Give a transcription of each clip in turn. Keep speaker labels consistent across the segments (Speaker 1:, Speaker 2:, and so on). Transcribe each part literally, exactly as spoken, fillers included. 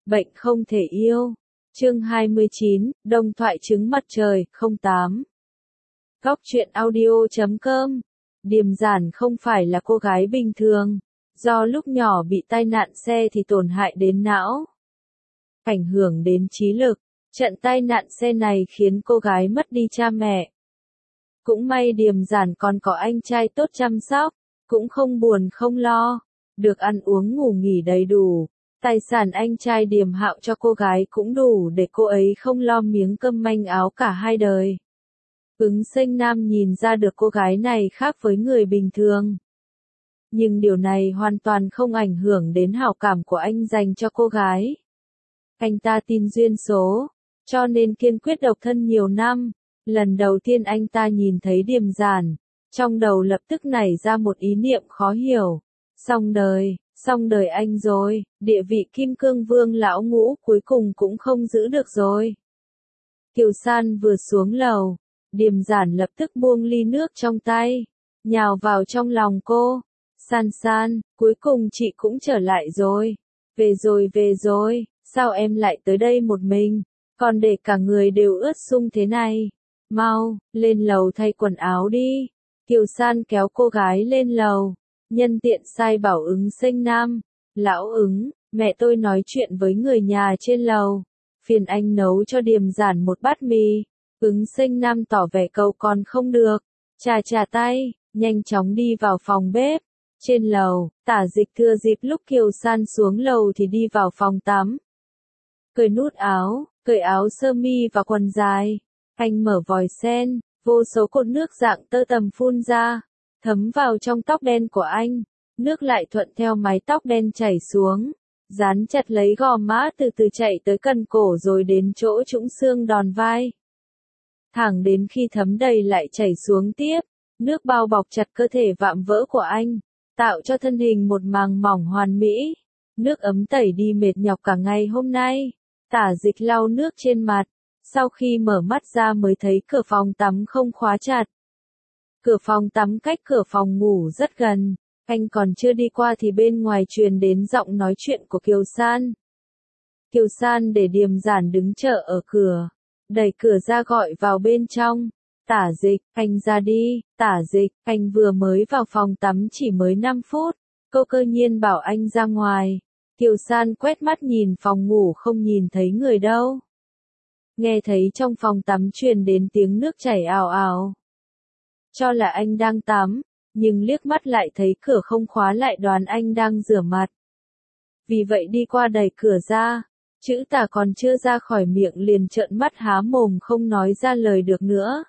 Speaker 1: Bệnh không thể yêu. Chương hai mươi chín, Đồng thoại trứng mặt trời, không tám. Góc truyện audio chấm com. Điềm Giản không phải là cô gái bình thường. Do lúc nhỏ bị tai nạn xe thì tổn hại đến não, ảnh hưởng đến trí lực. Trận tai nạn xe này khiến cô gái mất đi cha mẹ. Cũng may Điềm Giản còn có anh trai tốt chăm sóc, cũng không buồn không lo, được ăn uống ngủ nghỉ đầy đủ. Tài sản anh trai Điềm Hạo cho cô gái cũng đủ để cô ấy không lo miếng cơm manh áo cả hai đời. Ứng Sinh Nam nhìn ra được cô gái này khác với người bình thường. Nhưng điều này hoàn toàn không ảnh hưởng đến hảo cảm của anh dành cho cô gái. Anh ta tin duyên số, cho nên kiên quyết độc thân nhiều năm. Lần đầu tiên anh ta nhìn thấy Điềm Giản, trong đầu lập tức nảy ra một ý niệm khó hiểu. Xong đời, xong đời anh rồi, địa vị Kim Cương Vương lão ngũ cuối cùng cũng không giữ được rồi. Kiều San vừa xuống lầu, Điềm Giản lập tức buông ly nước trong tay, nhào vào trong lòng cô. San San, cuối cùng chị cũng trở lại rồi. Về rồi về rồi, sao em lại tới đây một mình, còn để cả người đều ướt sũng thế này. Mau, lên lầu thay quần áo đi. Kiều San kéo cô gái lên lầu, nhân tiện sai bảo Ứng Sinh Nam. Lão Ứng, mẹ tôi nói chuyện với người nhà trên lầu, phiền anh nấu cho Điềm Giản một bát mì. Ứng Sinh Nam tỏ vẻ cầu còn không được, chà chà tay, nhanh chóng đi vào phòng bếp. Trên lầu, Tả Dịch thừa dịp lúc Kiều San xuống lầu thì đi vào phòng tắm. Cởi nút áo, cởi áo sơ mi và quần dài. Anh mở vòi sen, vô số cột nước dạng tơ tằm phun ra, thấm vào trong tóc đen của anh. Nước lại thuận theo mái tóc đen chảy xuống, dán chặt lấy gò má, từ từ chạy tới cần cổ rồi đến chỗ trũng xương đòn vai. Thẳng đến khi thấm đầy lại chảy xuống tiếp, nước bao bọc chặt cơ thể vạm vỡ của anh, tạo cho thân hình một màng mỏng hoàn mỹ. Nước ấm tẩy đi mệt nhọc cả ngày hôm nay. Tả Dịch lau nước trên mặt, sau khi mở mắt ra mới thấy cửa phòng tắm không khóa chặt. Cửa phòng tắm cách cửa phòng ngủ rất gần, anh còn chưa đi qua thì bên ngoài truyền đến giọng nói chuyện của Kiều San. Kiều San để Điềm Giản đứng chờ ở cửa, đẩy cửa ra gọi vào bên trong. Tả Dịch, anh ra đi. Tả Dịch, anh vừa mới vào phòng tắm chỉ mới năm phút, cô cơ nhiên bảo anh ra ngoài. Kiều San quét mắt nhìn phòng ngủ không nhìn thấy người đâu. Nghe thấy trong phòng tắm truyền đến tiếng nước chảy ào ào. Cho là anh đang tắm, nhưng liếc mắt lại thấy cửa không khóa lại đoán anh đang rửa mặt. Vì vậy đi qua đẩy cửa ra, chữ Tả còn chưa ra khỏi miệng liền trợn mắt há mồm không nói ra lời được nữa.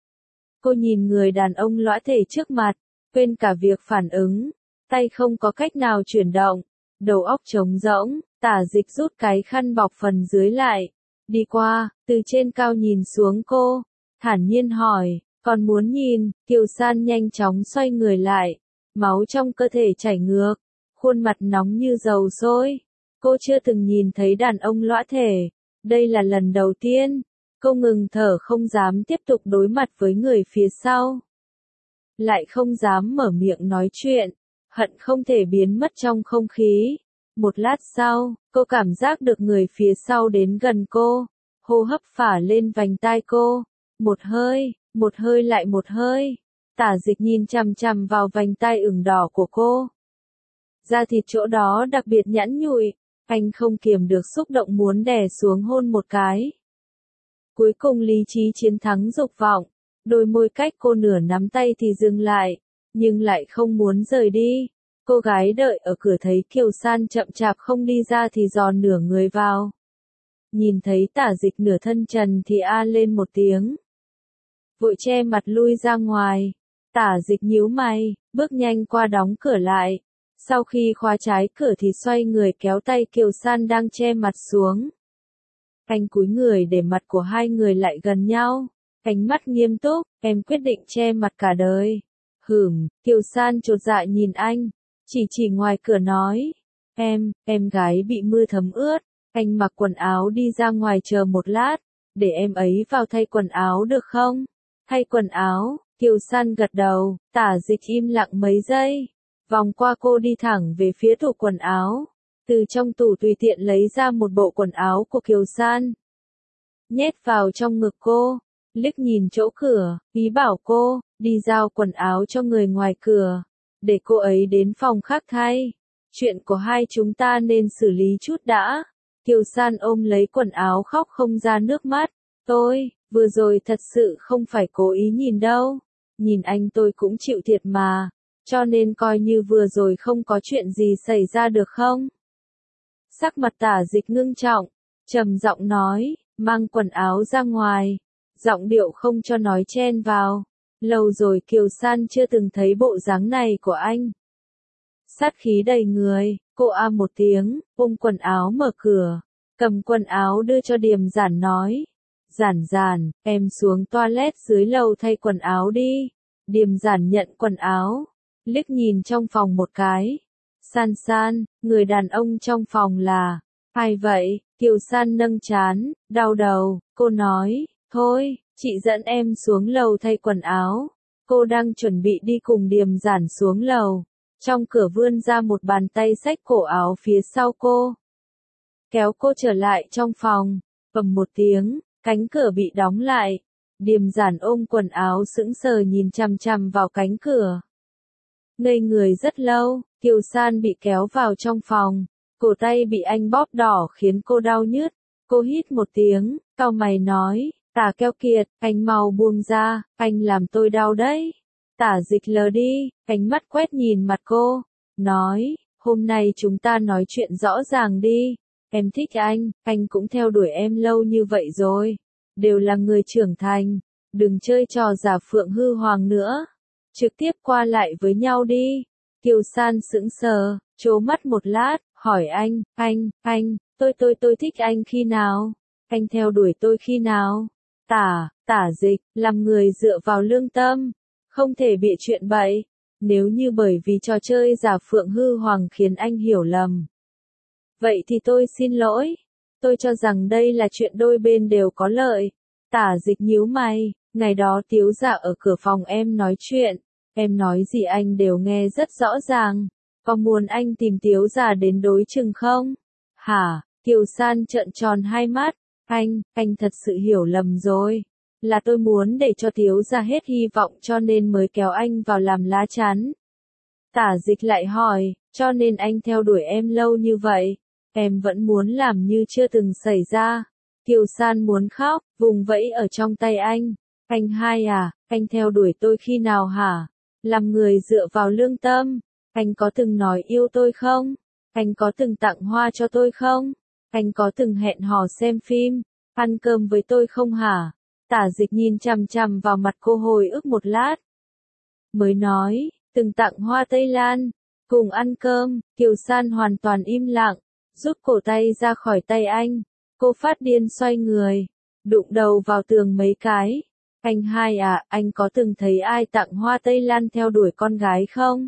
Speaker 1: Cô nhìn người đàn ông lõa thể trước mặt, quên cả việc phản ứng, tay không có cách nào chuyển động, đầu óc trống rỗng. Tả Dịch rút cái khăn bọc phần dưới lại, đi qua, từ trên cao nhìn xuống cô, thản nhiên hỏi, còn muốn nhìn? Kiều San nhanh chóng xoay người lại, máu trong cơ thể chảy ngược, khuôn mặt nóng như dầu sôi. Cô chưa từng nhìn thấy đàn ông lõa thể, đây là lần đầu tiên. Cô ngừng thở không dám tiếp tục đối mặt với người phía sau. Lại không dám mở miệng nói chuyện, hận không thể biến mất trong không khí. Một lát sau, cô cảm giác được người phía sau đến gần cô, hô hấp phả lên vành tai cô. Một hơi, một hơi lại một hơi. Tả Dịch nhìn chằm chằm vào vành tai ửng đỏ của cô. Da thịt chỗ đó đặc biệt nhẵn nhụi, anh không kiềm được xúc động muốn đè xuống hôn một cái. Cuối cùng lý trí chiến thắng dục vọng, đôi môi cách cô nửa nắm tay thì dừng lại, nhưng lại không muốn rời đi. Cô gái đợi ở cửa thấy Kiều San chậm chạp không đi ra thì dò nửa người vào. Nhìn thấy Tả Dịch nửa thân trần thì a lên một tiếng. Vội che mặt lui ra ngoài. Tả Dịch nhíu mày, bước nhanh qua đóng cửa lại. Sau khi khóa trái cửa thì xoay người kéo tay Kiều San đang che mặt xuống. Anh cúi người để mặt của hai người lại gần nhau, ánh mắt nghiêm túc, em quyết định che mặt cả đời. Hửm, Kiều San chột dạ nhìn anh, chỉ chỉ ngoài cửa nói, em, em gái bị mưa thấm ướt, anh mặc quần áo đi ra ngoài chờ một lát, để em ấy vào thay quần áo được không? Thay quần áo, Kiều San gật đầu. Tả Dịch im lặng mấy giây, vòng qua cô đi thẳng về phía tủ quần áo. từ trong tủ tùy tiện lấy ra một bộ quần áo của Kiều San. Nhét vào trong ngực cô, liếc nhìn chỗ cửa, ý bảo cô, đi giao quần áo cho người ngoài cửa, để cô ấy đến phòng khác thay. Chuyện của hai chúng ta nên xử lý chút đã. Kiều San ôm lấy quần áo khóc không ra nước mắt. Tôi, vừa rồi thật sự không phải cố ý nhìn đâu. Nhìn anh tôi cũng chịu thiệt mà. Cho nên coi như vừa rồi không có chuyện gì xảy ra được không? Sắc mặt Tả Dịch ngưng trọng, trầm giọng nói, mang quần áo ra ngoài. Giọng điệu không cho nói chen vào. Lâu rồi Kiều San chưa từng thấy bộ dáng này của anh. Sát khí đầy người, cô a một tiếng, ôm quần áo mở cửa, cầm quần áo đưa cho Điềm Giản nói. Giản Giản, em xuống toilet dưới lầu thay quần áo đi. Điềm Giản nhận quần áo, liếc nhìn trong phòng một cái. San San, người đàn ông trong phòng là, ai vậy? Kiều San nâng trán, đau đầu, cô nói, thôi, chị dẫn em xuống lầu thay quần áo. Cô đang chuẩn bị đi cùng Điềm Giản xuống lầu. Trong cửa vươn ra một bàn tay xách cổ áo phía sau cô. Kéo cô trở lại trong phòng, bầm một tiếng, cánh cửa bị đóng lại. Điềm Giản ôm quần áo sững sờ nhìn chằm chằm vào cánh cửa. Ngây người rất lâu, Kiều San bị kéo vào trong phòng, cổ tay bị anh bóp đỏ khiến cô đau nhức. Cô hít một tiếng, cau mày nói, Tả keo kiệt, anh mau buông ra, anh làm tôi đau đấy. Tả Dịch lờ đi, ánh mắt quét nhìn mặt cô, nói, hôm nay chúng ta nói chuyện rõ ràng đi. Em thích anh, anh cũng theo đuổi em lâu như vậy rồi. Đều là người trưởng thành, đừng chơi trò giả phượng hư hoàng nữa. Trực tiếp qua lại với nhau đi. Kiều San sững sờ, trố mắt một lát, hỏi anh, anh, anh, tôi tôi tôi thích anh khi nào? Anh theo đuổi tôi khi nào? Tả, Tả Dịch, làm người dựa vào lương tâm. Không thể bịa chuyện bậy. Nếu như bởi vì trò chơi giả phượng hư hoàng khiến anh hiểu lầm. Vậy thì tôi xin lỗi. Tôi cho rằng đây là chuyện đôi bên đều có lợi. Tả Dịch nhíu mày, ngày đó Tiếu Dạ ở cửa phòng em nói chuyện. Em nói gì anh đều nghe rất rõ ràng. Có muốn anh tìm Tiếu Dạ đến đối chừng không? Hả? Kiều San trợn tròn hai mắt. Anh, anh thật sự hiểu lầm rồi. Là tôi muốn để cho Tiếu Dạ hết hy vọng cho nên mới kéo anh vào làm lá chắn. Tả Dịch lại hỏi, cho nên anh theo đuổi em lâu như vậy. Em vẫn muốn làm như chưa từng xảy ra. Kiều San muốn khóc, vùng vẫy ở trong tay anh. Anh hai à, anh theo đuổi tôi khi nào hả? Làm người dựa vào lương tâm. Anh có từng nói yêu tôi không? Anh có từng tặng hoa cho tôi không? Anh có từng hẹn hò xem phim, ăn cơm với tôi không hả? Tả Dịch nhìn chằm chằm vào mặt cô hồi ức một lát. Mới nói, từng tặng hoa Tây Lan, cùng ăn cơm. Kiều San hoàn toàn im lặng, rút cổ tay ra khỏi tay anh. Cô phát điên xoay người, đụng đầu vào tường mấy cái. Anh hai à, anh có từng thấy ai tặng hoa Tây Lan theo đuổi con gái không?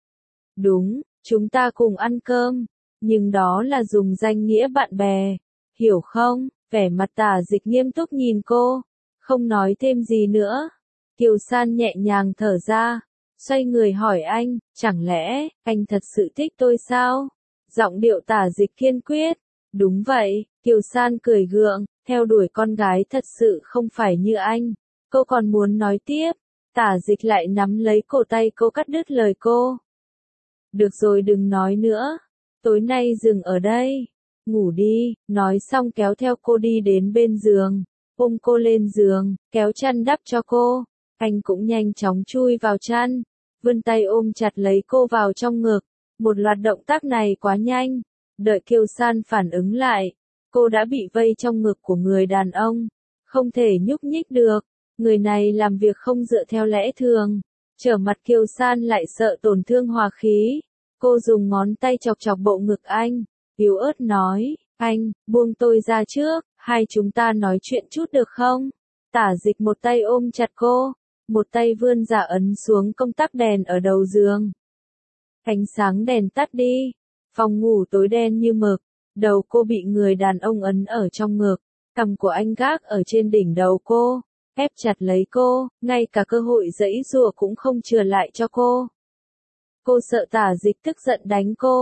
Speaker 1: Đúng, chúng ta cùng ăn cơm, nhưng đó là dùng danh nghĩa bạn bè, hiểu không? Vẻ mặt Tả Dịch nghiêm túc nhìn cô, không nói thêm gì nữa. Kiều San nhẹ nhàng thở ra, xoay người hỏi anh, chẳng lẽ, anh thật sự thích tôi sao? Giọng điệu Tả Dịch kiên quyết. Đúng vậy, Kiều San cười gượng, theo đuổi con gái thật sự không phải như anh. Cô còn muốn nói tiếp, Tả Dịch lại nắm lấy cổ tay cô cắt đứt lời cô. Được rồi đừng nói nữa, tối nay dừng ở đây, ngủ đi, nói xong kéo theo cô đi đến bên giường, ôm cô lên giường, kéo chăn đắp cho cô. Anh cũng nhanh chóng chui vào chăn, vươn tay ôm chặt lấy cô vào trong ngực. Một loạt động tác này quá nhanh, đợi Kiều San phản ứng lại, cô đã bị vây trong ngực của người đàn ông, không thể nhúc nhích được. Người này làm việc không dựa theo lẽ thường. Trở mặt Kiều San lại sợ tổn thương hòa khí. Cô dùng ngón tay chọc chọc bộ ngực anh, yếu ớt nói, anh, buông tôi ra trước, hai chúng ta nói chuyện chút được không? Tả Dịch một tay ôm chặt cô, một tay vươn ra ấn xuống công tắc đèn ở đầu giường. Ánh sáng đèn tắt đi, phòng ngủ tối đen như mực, đầu cô bị người đàn ông ấn ở trong ngực, cằm của anh gác ở trên đỉnh đầu cô, ép chặt lấy cô, ngay cả cơ hội giãy giụa cũng không chừa lại cho cô. Cô sợ Tả Dịch tức giận đánh cô,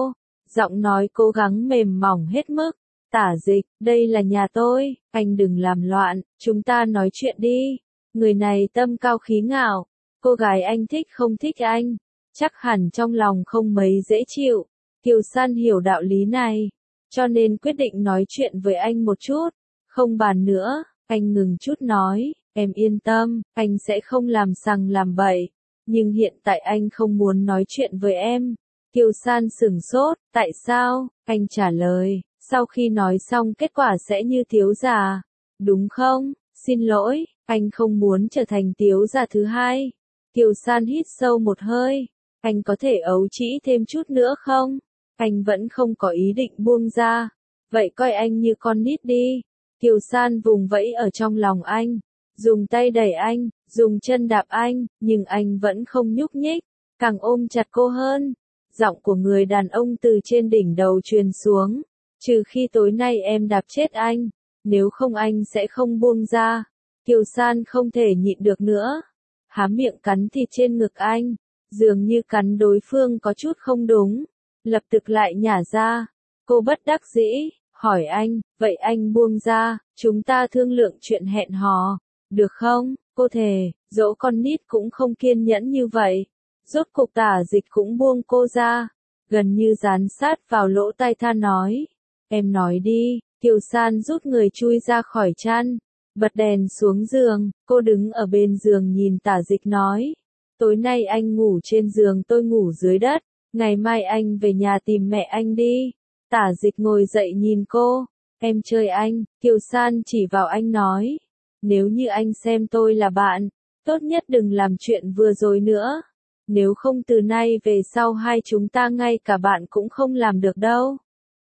Speaker 1: Giọng nói cố gắng mềm mỏng hết mức. Tả Dịch, đây là nhà tôi, anh đừng làm loạn, chúng ta nói chuyện đi. Người này tâm cao khí ngạo, cô gái anh thích không thích anh, chắc hẳn trong lòng không mấy dễ chịu. Kiều San hiểu đạo lý này, cho nên quyết định nói chuyện với anh một chút. Không bàn nữa, anh ngừng chút nói, em yên tâm, anh sẽ không làm sằng làm bậy. Nhưng hiện tại anh không muốn nói chuyện với em. Kiều San sửng sốt, tại sao? Anh trả lời, sau khi nói xong kết quả sẽ như thiếu già. Đúng không? Xin lỗi, anh không muốn trở thành thiếu già thứ hai. Kiều San hít sâu một hơi. Anh có thể ấu trĩ thêm chút nữa không? Anh vẫn không có ý định buông ra. Vậy coi anh như con nít đi. Kiều San vùng vẫy ở trong lòng anh. Dùng tay đẩy anh, dùng chân đạp anh, nhưng anh vẫn không nhúc nhích. Càng ôm chặt cô hơn. Giọng của người đàn ông từ trên đỉnh đầu truyền xuống. Trừ khi tối nay em đạp chết anh. Nếu không anh sẽ không buông ra. Kiều San không thể nhịn được nữa. Há miệng cắn thịt trên ngực anh. Dường như cắn đối phương có chút không đúng. Lập tức lại nhả ra. Cô bất đắc dĩ, hỏi anh, vậy anh buông ra, chúng ta thương lượng chuyện hẹn hò. Được không? Cô thề, dẫu con nít cũng không kiên nhẫn như vậy. Rốt cục Tả Dịch cũng buông cô ra. Gần như dán sát vào lỗ tai tha nói. Em nói đi. Kiều San rút người chui ra khỏi chăn. Bật đèn xuống giường, cô đứng ở bên giường nhìn Tả Dịch nói. Tối nay anh ngủ trên giường, tôi ngủ dưới đất. Ngày mai anh về nhà tìm mẹ anh đi. Tả Dịch ngồi dậy nhìn cô. Em chơi anh. Kiều San chỉ vào anh nói. Nếu như anh xem tôi là bạn, tốt nhất đừng làm chuyện vừa rồi nữa. Nếu không từ nay về sau hai chúng ta ngay cả bạn cũng không làm được đâu.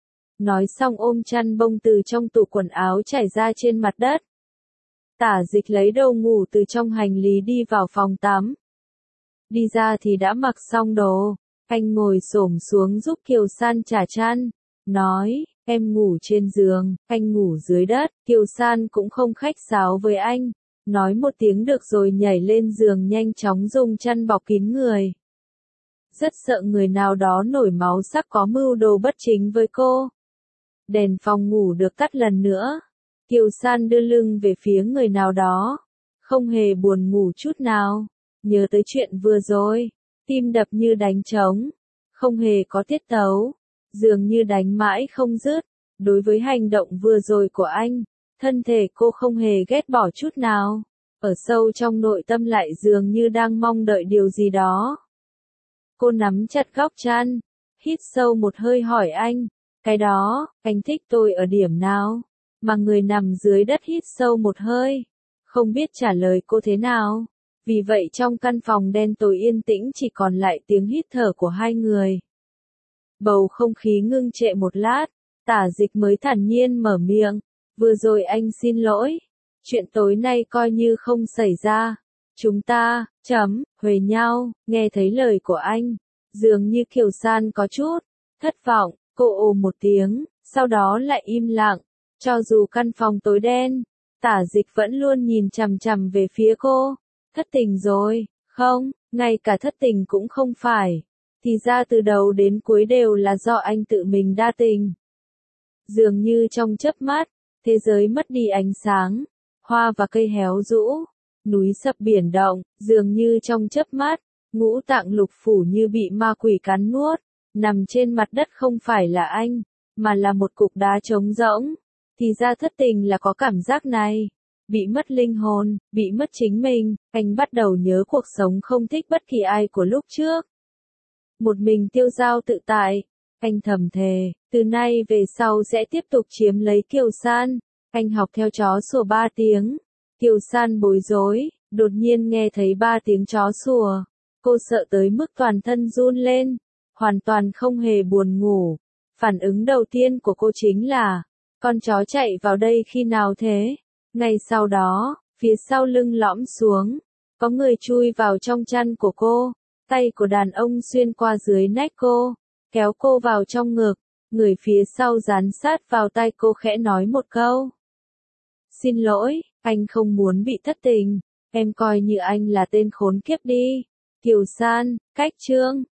Speaker 1: Nói xong ôm chăn bông từ trong tủ quần áo trải ra trên mặt đất. Tả Dịch lấy đồ ngủ từ trong hành lý đi vào phòng tắm. Đi ra thì đã mặc xong đồ. Anh ngồi xổm xuống giúp Kiều San trả chăn. Nói, em ngủ trên giường, anh ngủ dưới đất. Kiều San cũng không khách sáo với anh. Nói một tiếng được rồi nhảy lên giường nhanh chóng dùng chăn bọc kín người. Rất sợ người nào đó nổi máu sắc có mưu đồ bất chính với cô. Đèn phòng ngủ được tắt lần nữa. Kiều San đưa lưng về phía người nào đó. Không hề buồn ngủ chút nào. Nhớ tới chuyện vừa rồi. Tim đập như đánh trống. Không hề có tiết tấu. Dường như đánh mãi không dứt. Đối với hành động vừa rồi của anh, thân thể cô không hề ghét bỏ chút nào. Ở sâu trong nội tâm lại dường như đang mong đợi điều gì đó. Cô nắm chặt góc chăn. Hít sâu một hơi hỏi anh. Cái đó, anh thích tôi ở điểm nào? Mà người nằm dưới đất hít sâu một hơi. Không biết trả lời cô thế nào. Vì vậy trong căn phòng đen tối yên tĩnh chỉ còn lại tiếng hít thở của hai người. Bầu không khí ngưng trệ một lát, Tả Dịch mới thản nhiên mở miệng. Vừa rồi anh xin lỗi. Chuyện tối nay coi như không xảy ra. Chúng ta, chấm, huề nhau, nghe thấy lời của anh. Dường như Kiều San có chút thất vọng, cô ồ một tiếng, sau đó lại im lặng. Cho dù căn phòng tối đen, Tả Dịch vẫn luôn nhìn chằm chằm về phía cô. Thất tình rồi, không, ngay cả thất tình cũng không phải. Thì ra từ đầu đến cuối đều là do anh tự mình đa tình. Dường như trong chớp mắt, thế giới mất đi ánh sáng, hoa và cây héo rũ, núi sập biển động, dường như trong chớp mắt, ngũ tạng lục phủ như bị ma quỷ cắn nuốt, nằm trên mặt đất không phải là anh, mà là một cục đá trống rỗng. Thì ra thất tình là có cảm giác này. Bị mất linh hồn, bị mất chính mình, anh bắt đầu nhớ cuộc sống không thích bất kỳ ai của lúc trước. Một mình tiêu dao tự tại, anh thầm thề, từ nay về sau sẽ tiếp tục chiếm lấy Kiều San. Anh học theo chó sủa ba tiếng. Kiều San bối rối, đột nhiên nghe thấy ba tiếng chó sủa. Cô sợ tới mức toàn thân run lên, hoàn toàn không hề buồn ngủ. Phản ứng đầu tiên của cô chính là, con chó chạy vào đây khi nào thế? Ngay sau đó, phía sau lưng lõm xuống, có người chui vào trong chăn của cô, tay của đàn ông xuyên qua dưới nách cô, kéo cô vào trong ngực, người phía sau dán sát vào tai cô khẽ nói một câu. Xin lỗi, anh không muốn bị thất tình, em coi như anh là tên khốn kiếp đi. Kiều San, cách chương.